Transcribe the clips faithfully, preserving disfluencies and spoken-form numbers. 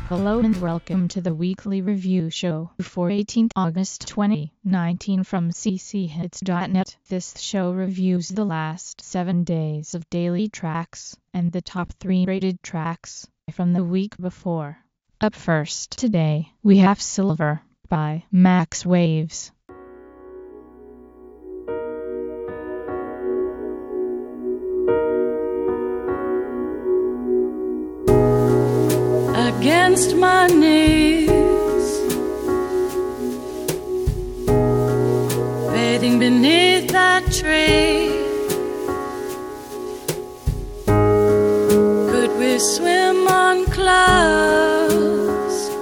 Hello and welcome to the weekly review show for eighteenth August twenty nineteen from c c hits dot net. This show reviews the last seven days of daily tracks and the top three rated tracks from the week before. Up first today, we have Silver by Max Waves. Against my knees, bathing beneath that tree, could we swim on clouds,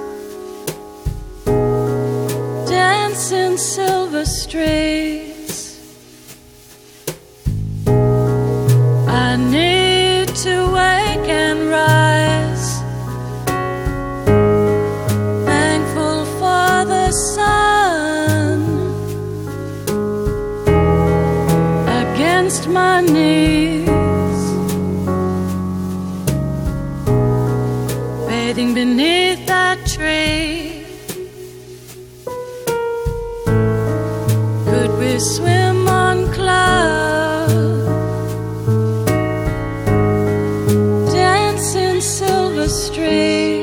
dance in silver streets? I need to wake and rise, my knees, bathing beneath that tree, could we swim on clouds, dance in silver streets?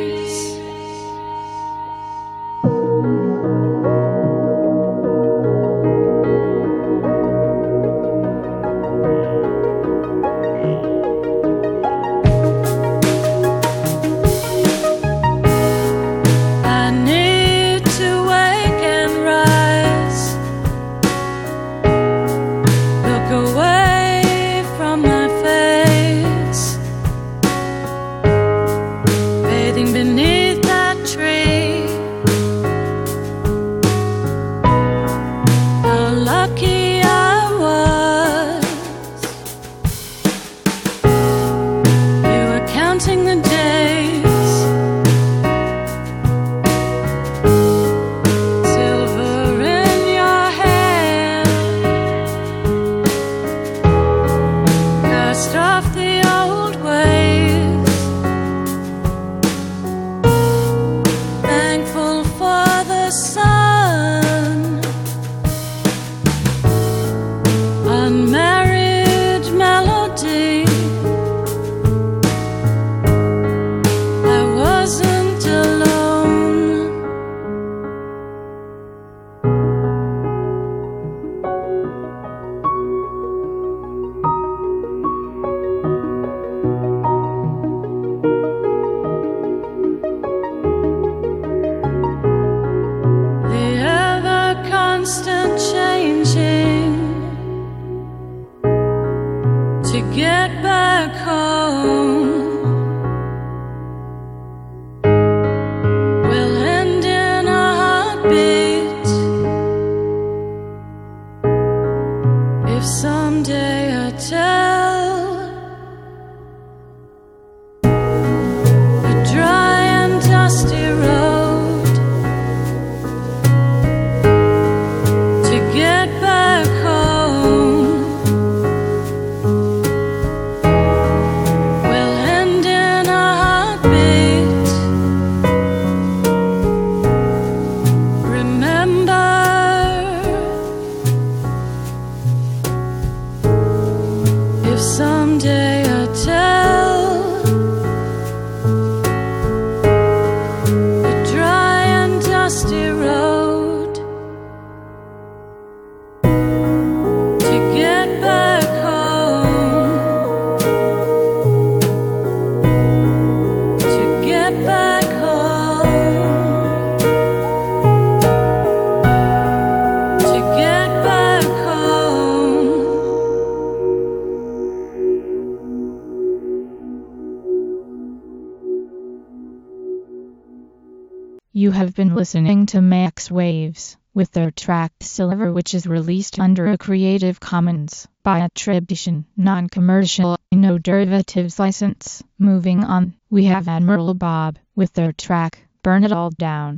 You have been listening to Max Waves with their track Silver, which is released under a Creative Commons by attribution, non-commercial, no derivatives license. Moving on, we have Admiral Bob with their track Burn It All Down.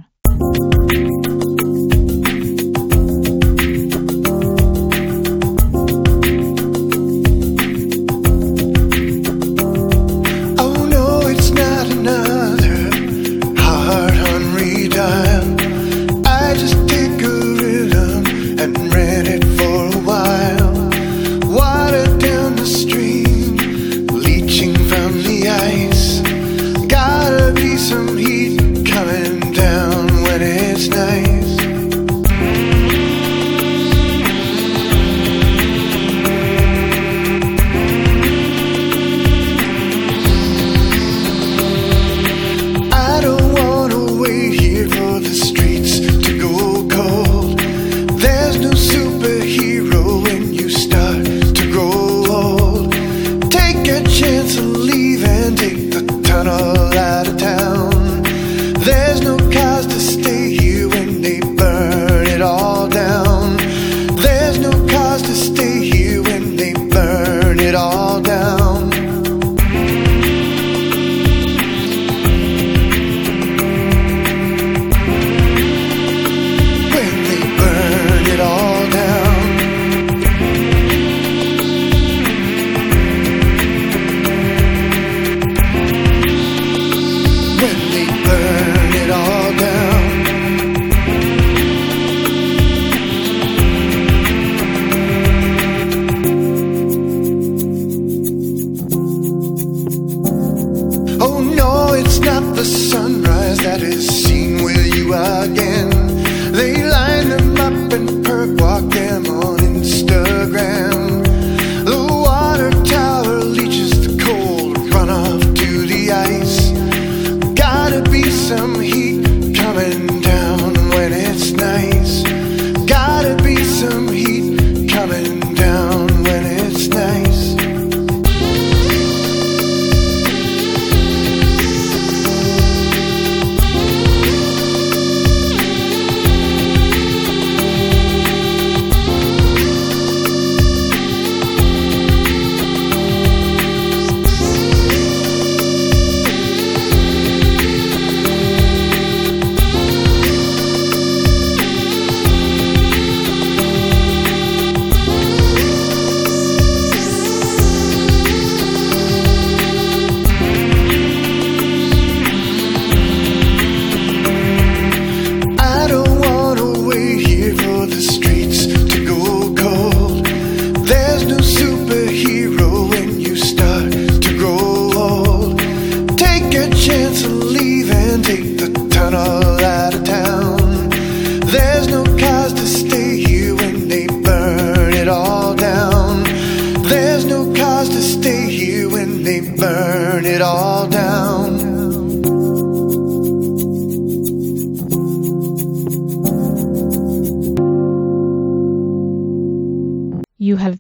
Oh no, it's not another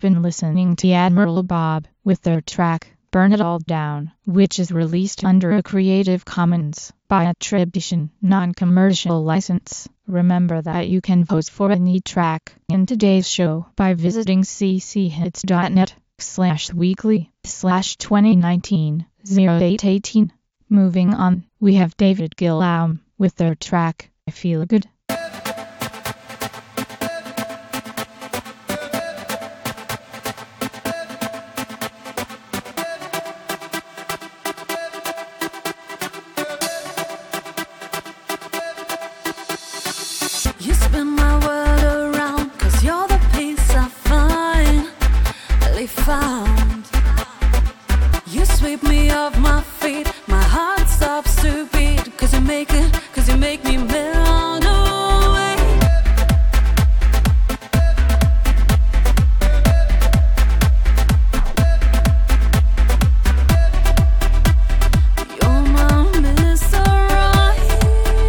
been listening to Admiral Bob with their track Burn It All Down, which is released under a Creative Commons by attribution, non-commercial license. Remember that you can vote for any track in today's show by visiting cchits.net slash weekly slash 2019 08 18. Moving on, we have David Gillam with their track I Feel Good. You spin my world around, cause you're the peace I finally found. You sweep me off my feet, my heart stops to beat, cause you make it, cause you make me melt away. You're my Mister Right.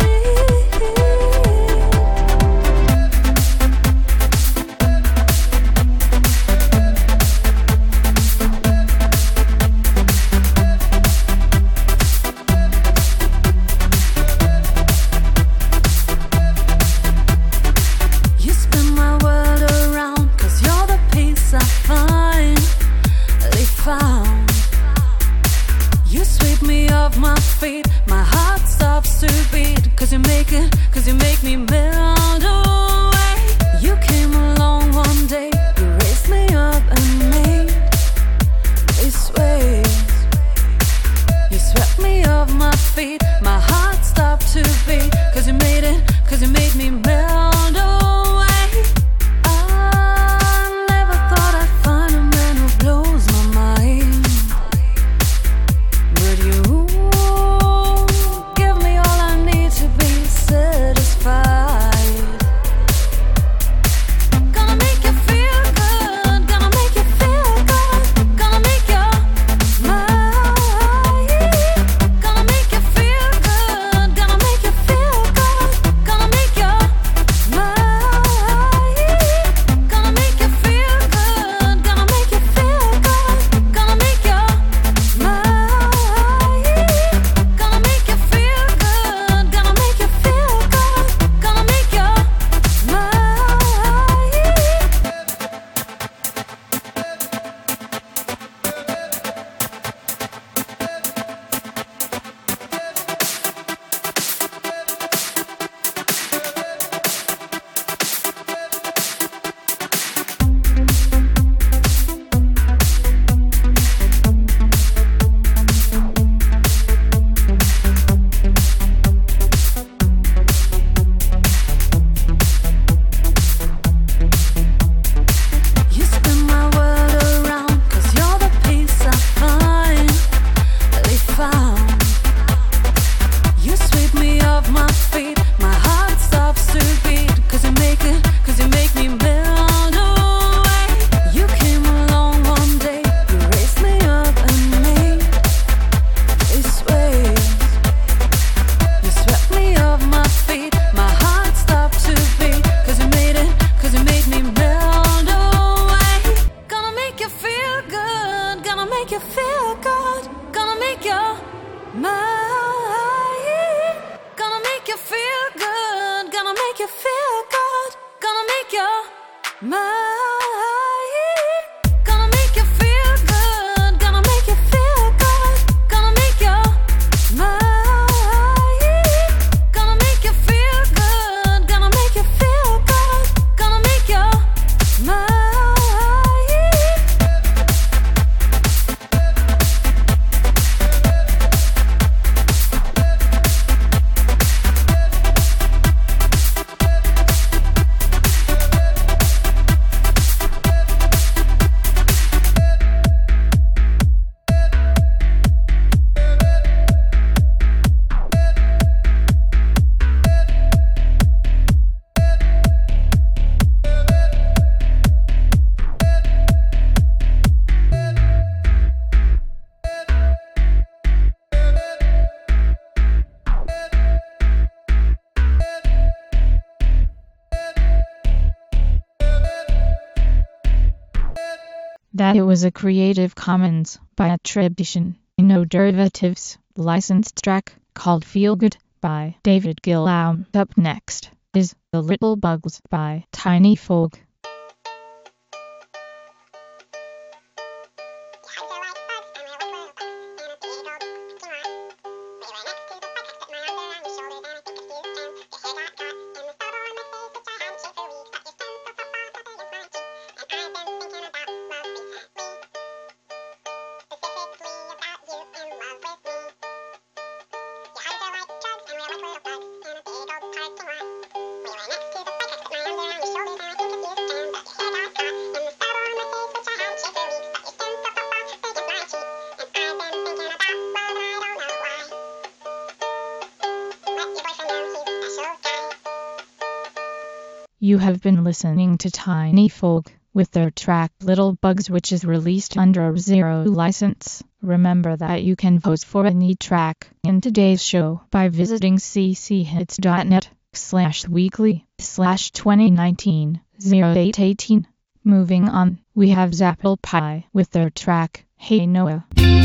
You spin my world around, cause you're the peace I finally found. You sweep me off my feet, my heart stops to beat, cause you make it, cause you make me melt away. You came along one day, you raised me up and made me sway. You swept me off my feet, my heart stopped to beat, cause you made it, cause you made me melt away. I never thought I'd find a man who blows my mind, but you give me all I need to be satisfied. Gonna make you feel good, gonna make you feel good, gonna make you mine. Gonna make you feel good, gonna make you feel good, gonna make you mine. Gonna make you feel good, gonna make you feel good, gonna make you mine. Gonna make you feel good, gonna make you feel good, gonna make you mine. You spin my world around, cause you're the peace I finally found. You sweep me off my feet, my heart stops to beat, cause you make it, cause you make me melt away. You came along one day, you raised me up and made me sway. You swept me off my feet, my heart stopped to beat, cause you made it, cause you made me melt away. Gonna make you feel good, gonna make you feel good, gonna make you mine. Gonna make you feel good, gonna make you feel good, gonna make you mine. Gonna make you feel good, gonna make you feel good, gonna make you mine. Gonna make you feel good, gonna make you feel good, gonna make you mine. that it was a Creative Commons by attribution, no derivatives, licensed track called Feel Good by David Gilmour. Up next is The Little Bugs by Tiny Folk. You have been listening to Tiny Folk with their track Little Bugs, which is released under a Zero license. Remember that you can vote for any track in today's show by visiting cchits.net slash weekly slash 2019 0818. Moving on, we have Zapple Pie with their track Hey Noah.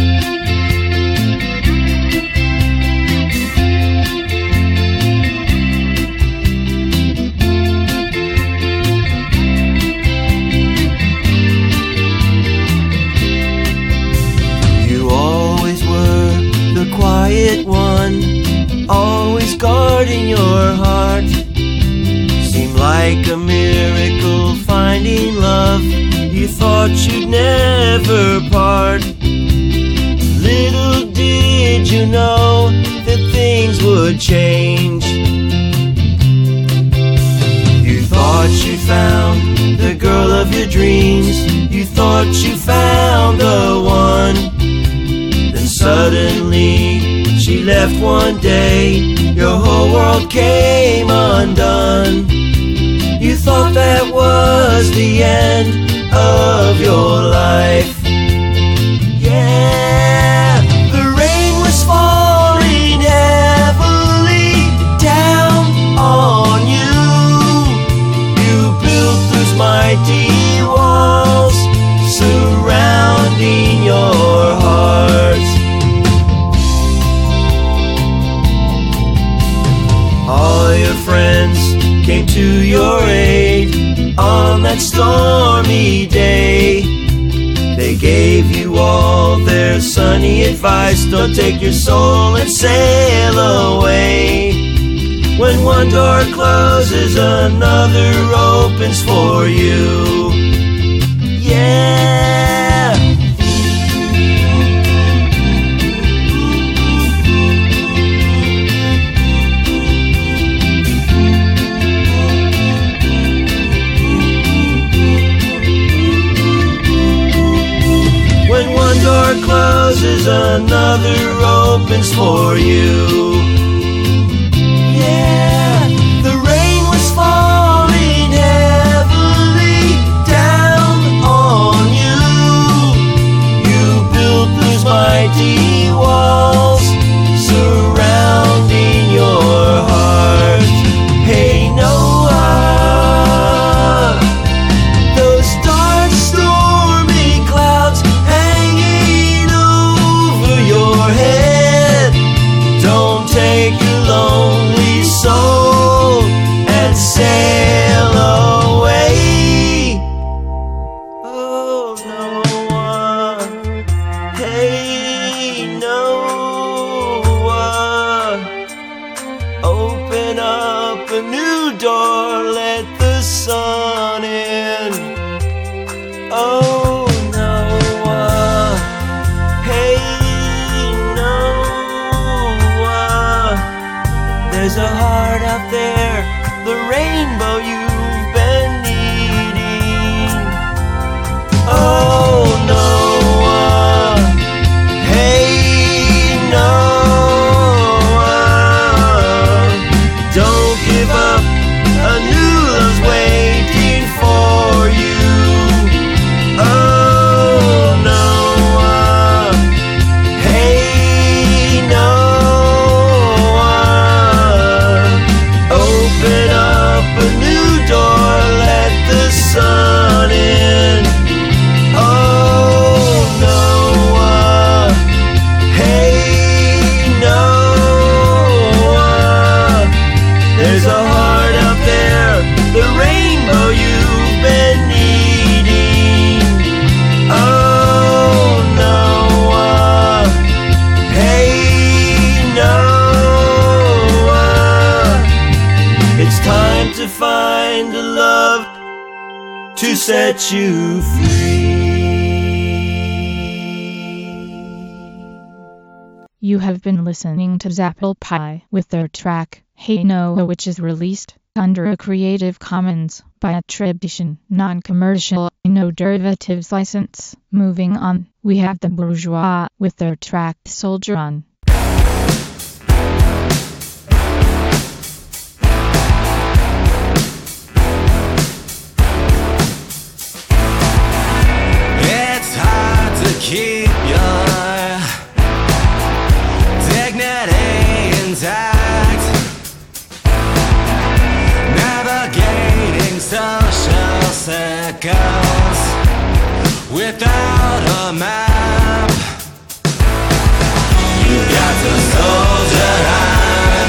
Quiet one, always guarding your heart. Seemed like a miracle finding love. You thought you'd never part. Little did you know that things would change. You thought you found the girl of your dreams. You thought you found the one. Then suddenly she left one day. Your whole world came undone. You thought that was the end of your life. Yeah, the rain was falling heavily down on you. You built those mighty walls surrounding your heart. All your friends came to your aid on that stormy day. They gave you all their sunny advice. Don't take your soul and sail away. When one door closes, another opens for you. Yeah. When one door closes, another opens for you. Yeah, the rain was falling heavily down on you. You built those mighty walls surrounding your heart. Hey Noah, those dark stormy clouds hanging over your head. Don't take your lonely soul and sail away. Oh Noah, hey set you free. You have been listening to Zapple Pie with their track, Hey Noah, which is released under a Creative Commons by attribution, non-commercial, no derivatives license. Moving on, we have the Bourgeois with their track Soldier On. It's hard to keep your dignity intact, navigating social circles without a map. You got to soldier on.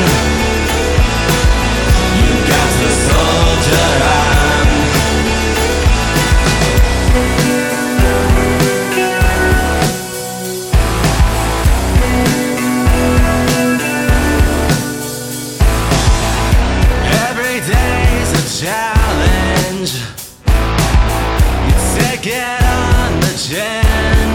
You got to soldier on. Every day's a challenge. You take it on the chin,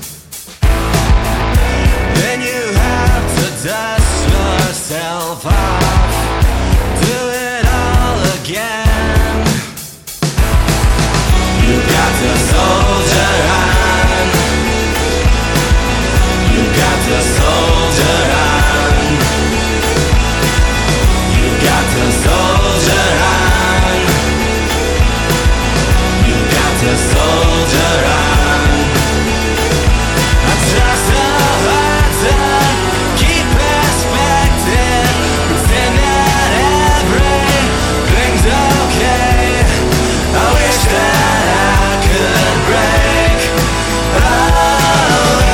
then you have to dust yourself off, do it all again. You got to soldier on. You got to soldier on. You got to soldier on. You got to soldier on. I just hard to keep perspective, pretend that everything's okay. I wish that I could break away.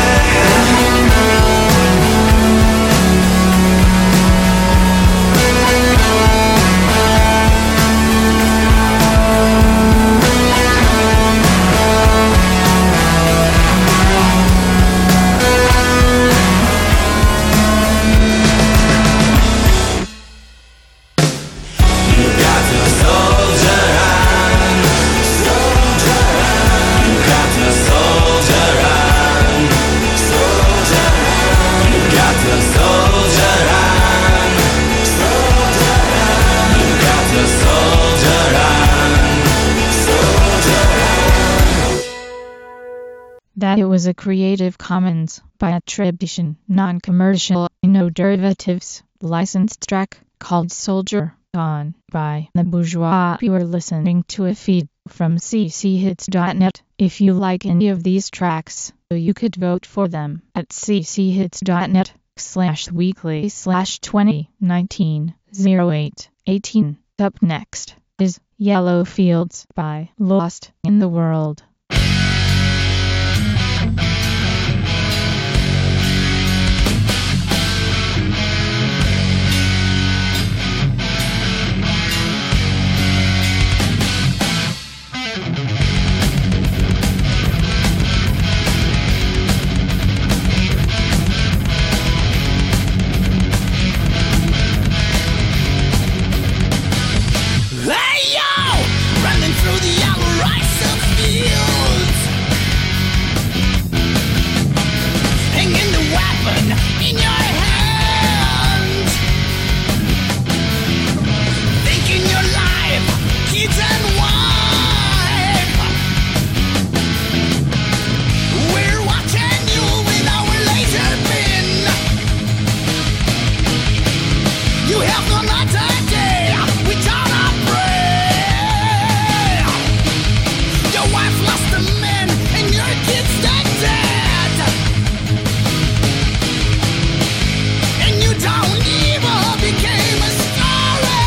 You got to soldier on. Soldier on. You got to soldier on. Soldier on. You got to soldier on. Soldier on. You got to soldier on. Soldier on. That it was a Creative Commons by attribution, non-commercial, no derivatives, licensed track called Soldier On by the Bourgeois. You are listening to a feed from c c hits dot net. If you like any of these tracks, you could vote for them at c c hits dot net slash weekly slash twenty nineteen oh eight eighteen. Up next is Yellow Fields by Lost in the World. Hey yo! Running through the yellow rice fields, hanging the weapon in your hand, thinking your life, kids and wife. We're watching you with our laser bin. You have no night day without a break. Your wife lost a man and your kids dead dead, and you don't even became a story.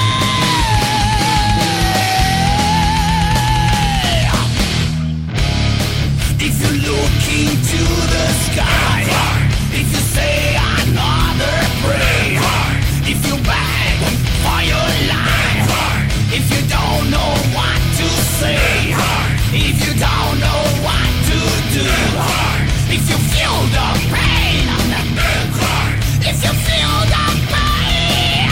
If you look into the sky, if you say another prayer, if you beg for your life, if you don't know what to say, if you don't know what to do, if you feel the pain, if you feel the pain,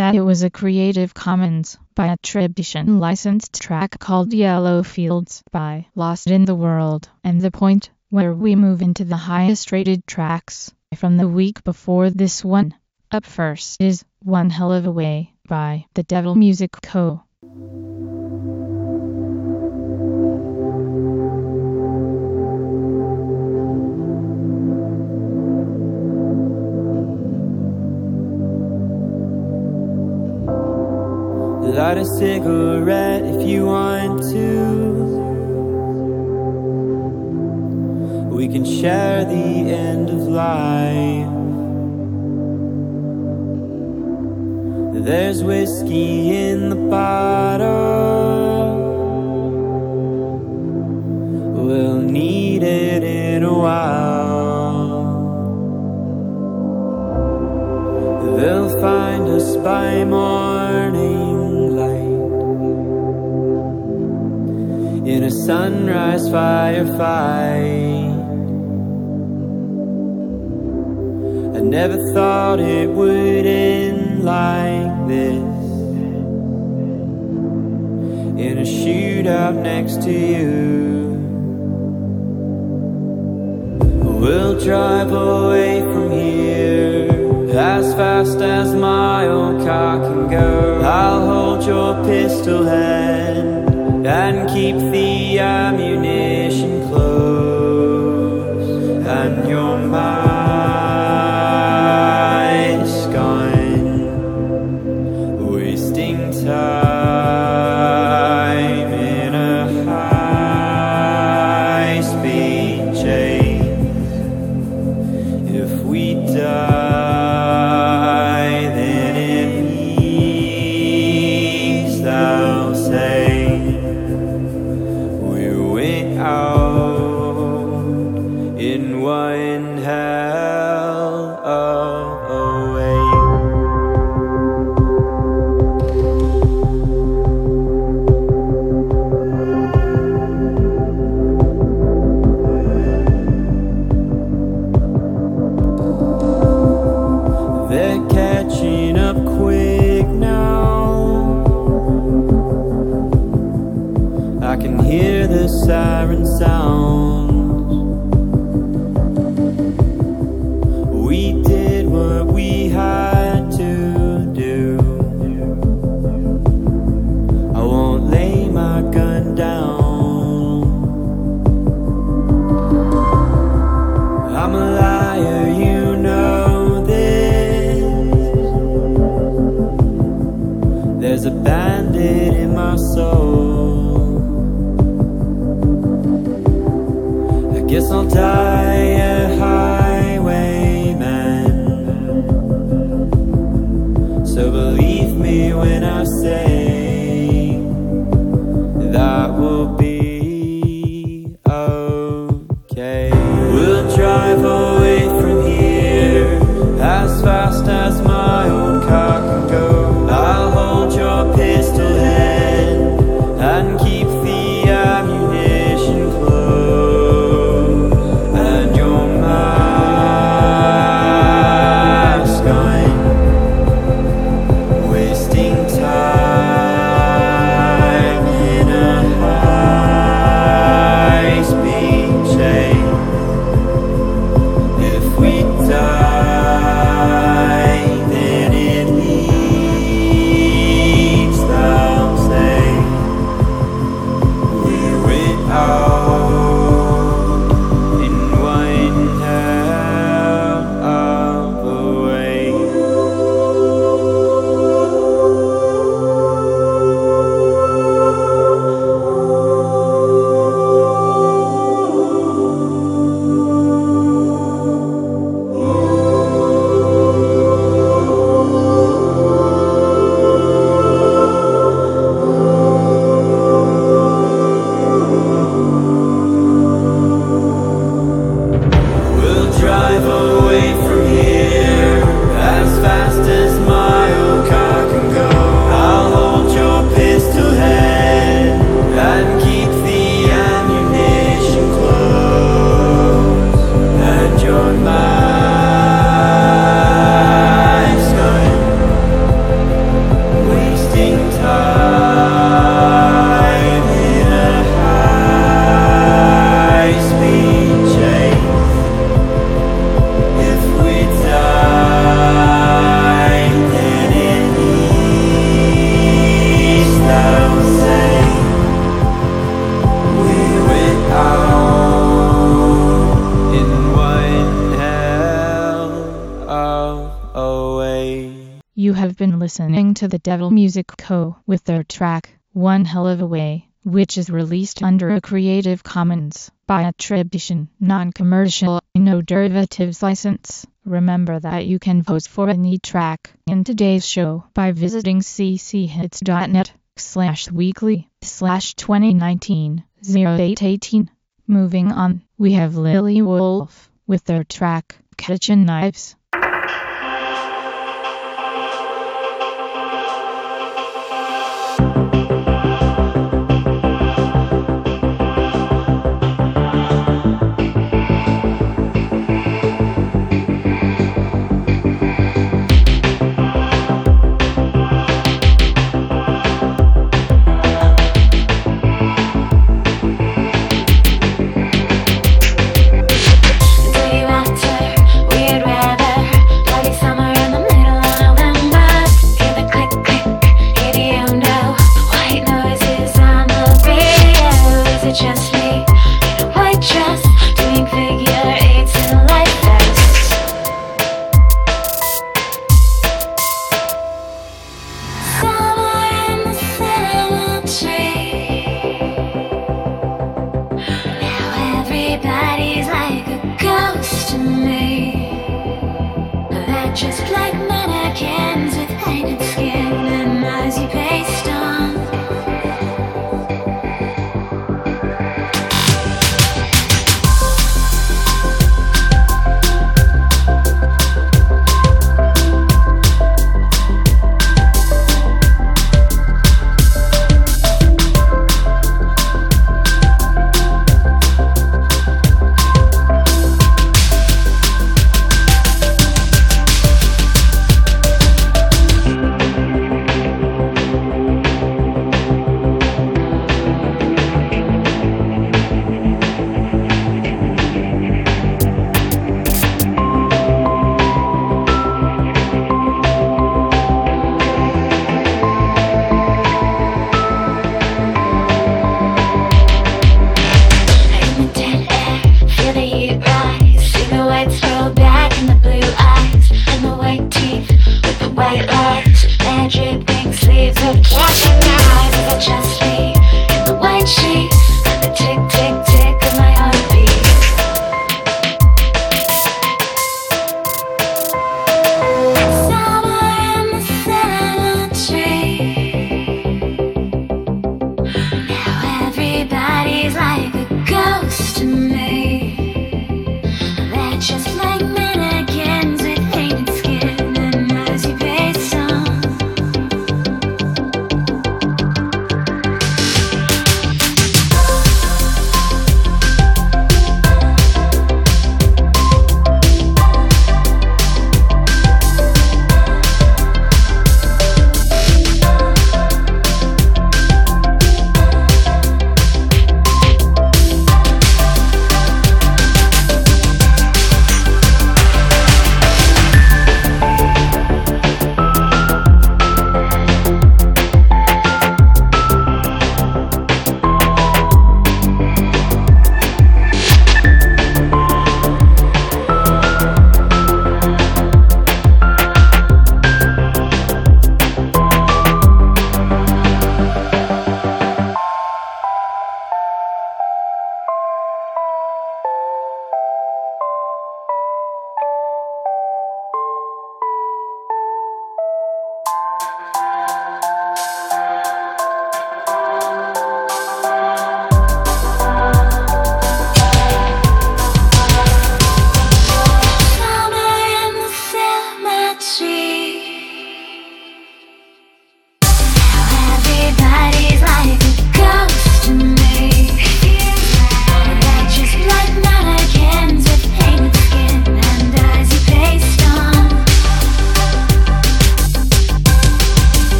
that it was a Creative Commons by attribution licensed track called Yellow Fields by Lost in the World, and the point where we move into the highest rated tracks from the week before this one. Up first is One Hell of a Way by The Devil Music Co. Light a cigarette if you want to. We can share the end of life. There's whiskey in the bottle. We'll need it in a while. They'll find us by morning in a sunrise firefight. I never thought it would end like this, in a shootout next to you. We'll drive away from here as fast as my old car can go. I'll hold your pistol hand and keep the ammunition close, and your mind's gone, wasting time in a high-speed chase. If we die, then it means they'll say out in one hell of a way. They're catching up quick now. I can hear the siren sounds. We did what we had to do. I won't lay my gun down. I'm a liar, you know this. There's a bandit in my soul. Guess I'll die a highwayman. So believe me when I say that will be okay. We'll drive away from here as fast as my old car can go. I'll hold your pistol hand and keep the ammunition close. Wasting time You have been listening to the Devil Music Co. with their track, One Hell of a Way, which is released under a Creative Commons by attribution, non-commercial, no derivatives license. Remember that you can vote for any track in today's show by visiting cchits.net slash weekly slash 2019 0818. Moving on, we have Lily Wolf with their track, Kitchen Knives.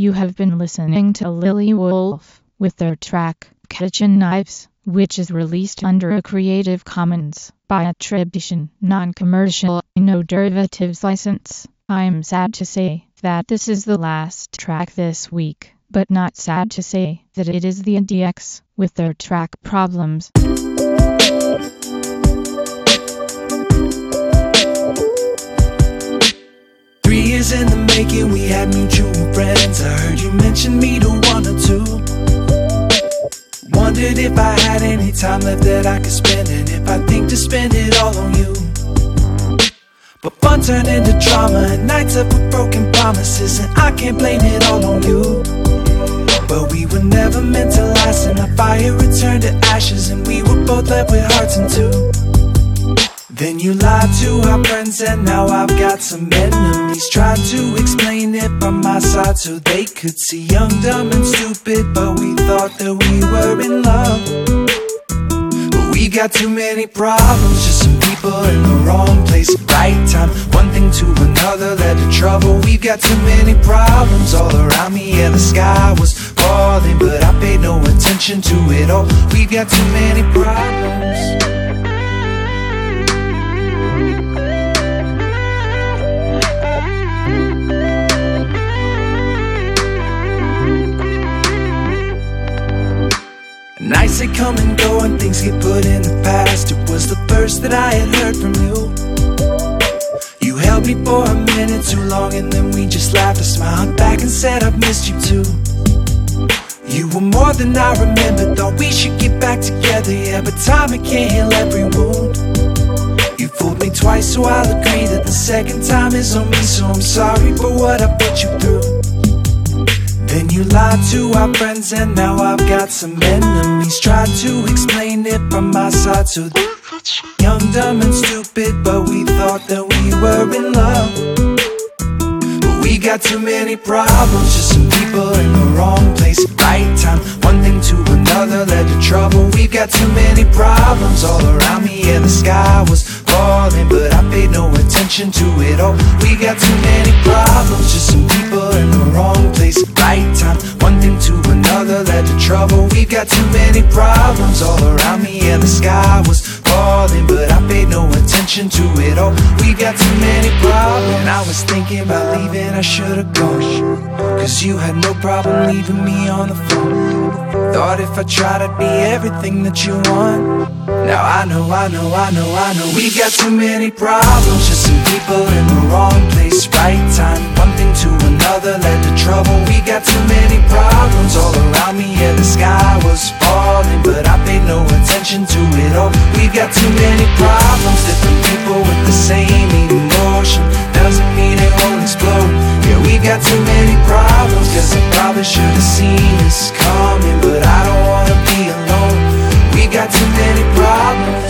You have been listening to Lily Wolf with their track Kitchen Knives, which is released under a Creative Commons by attribution, non-commercial, no derivatives license. I'm sad to say that this is the last track this week, but not sad to say that it is the D X with their track Problems. Three years in the making, we had mutual friends. I heard you mention me to one or two. Wondered if I had any time left that I could spend, and if I think to spend it all on you. But fun turned into drama, and nights up with broken promises, and I can't blame it all on you. But we were never meant to last, and our fire returned to ashes, and we were both left with hearts in two. Then you lied to our friends, and now I've got some enemies. Tried to explain it from my side so they could see young, dumb and stupid, but we thought that we were in love. But we got too many problems, just some people in the wrong place at the right time. One thing to another led to trouble. We've got too many problems all around me, yeah, the sky was falling, but I paid no attention to it all. We've got too many problems. Nights that come and go and things get put in the past. It was the first that I had heard from you. You held me for a minute too long, and then we just laughed. I smiled back and said I've missed you too. You were more than I remembered. Thought we should get back together, yeah, but time it can't heal every wound. You fooled me twice, so I'll agree that the second time is on me. So I'm sorry for what I put you through. Then you lied to our friends, and now I've got some enemies. Tried to explain it from my side so they could see young, dumb and stupid, but we thought that we were in love. But we got too many problems, just some people in the wrong place at the right time. One thing to another led to trouble. We've got too many problems all around me, yeah, the sky was falling, but I paid no attention to it all. We got too many problems, just some people in the wrong place at the right time. One thing to another led to trouble. We got too many problems all around me, yeah, the sky was falling, but I paid no attention to it all. We got too many problems. When I was thinking about leaving, I should've gone, cause you had no problem leaving me on the phone. Thought if I tried I'd be everything that you want. Now I know, I know, I know, I know. We got too many problems, just some people in the wrong place, right time. One thing to another led to trouble. We got too many problems all around me, yeah, the sky was falling, but I paid no attention to it all. We got too many problems, different people with the same emotion. Doesn't mean it won't explode. Yeah, we got too many problems, cause I probably should've seen this coming, but I don't wanna be alone. We got too many problems.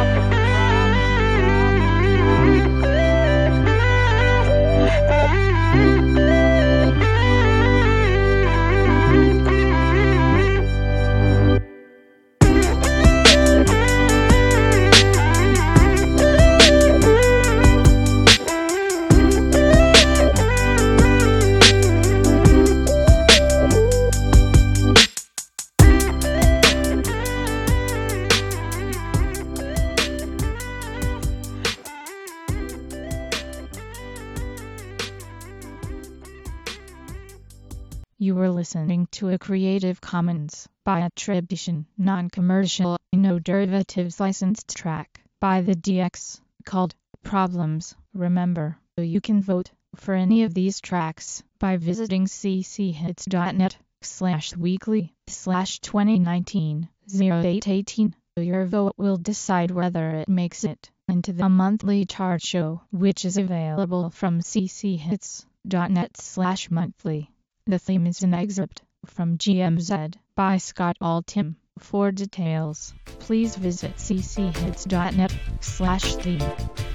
You were listening to a Creative Commons by attribution, non-commercial, no derivatives licensed track by the D X called Problems. Remember, you can vote for any of these tracks by visiting cchits.net slash weekly slash 2019 08 18. Your vote will decide whether it makes it into the monthly chart show, which is available from cchits.net slash monthly. The theme is an excerpt from G M Z by Scott Altham. For details, please visit cchits.net slash theme.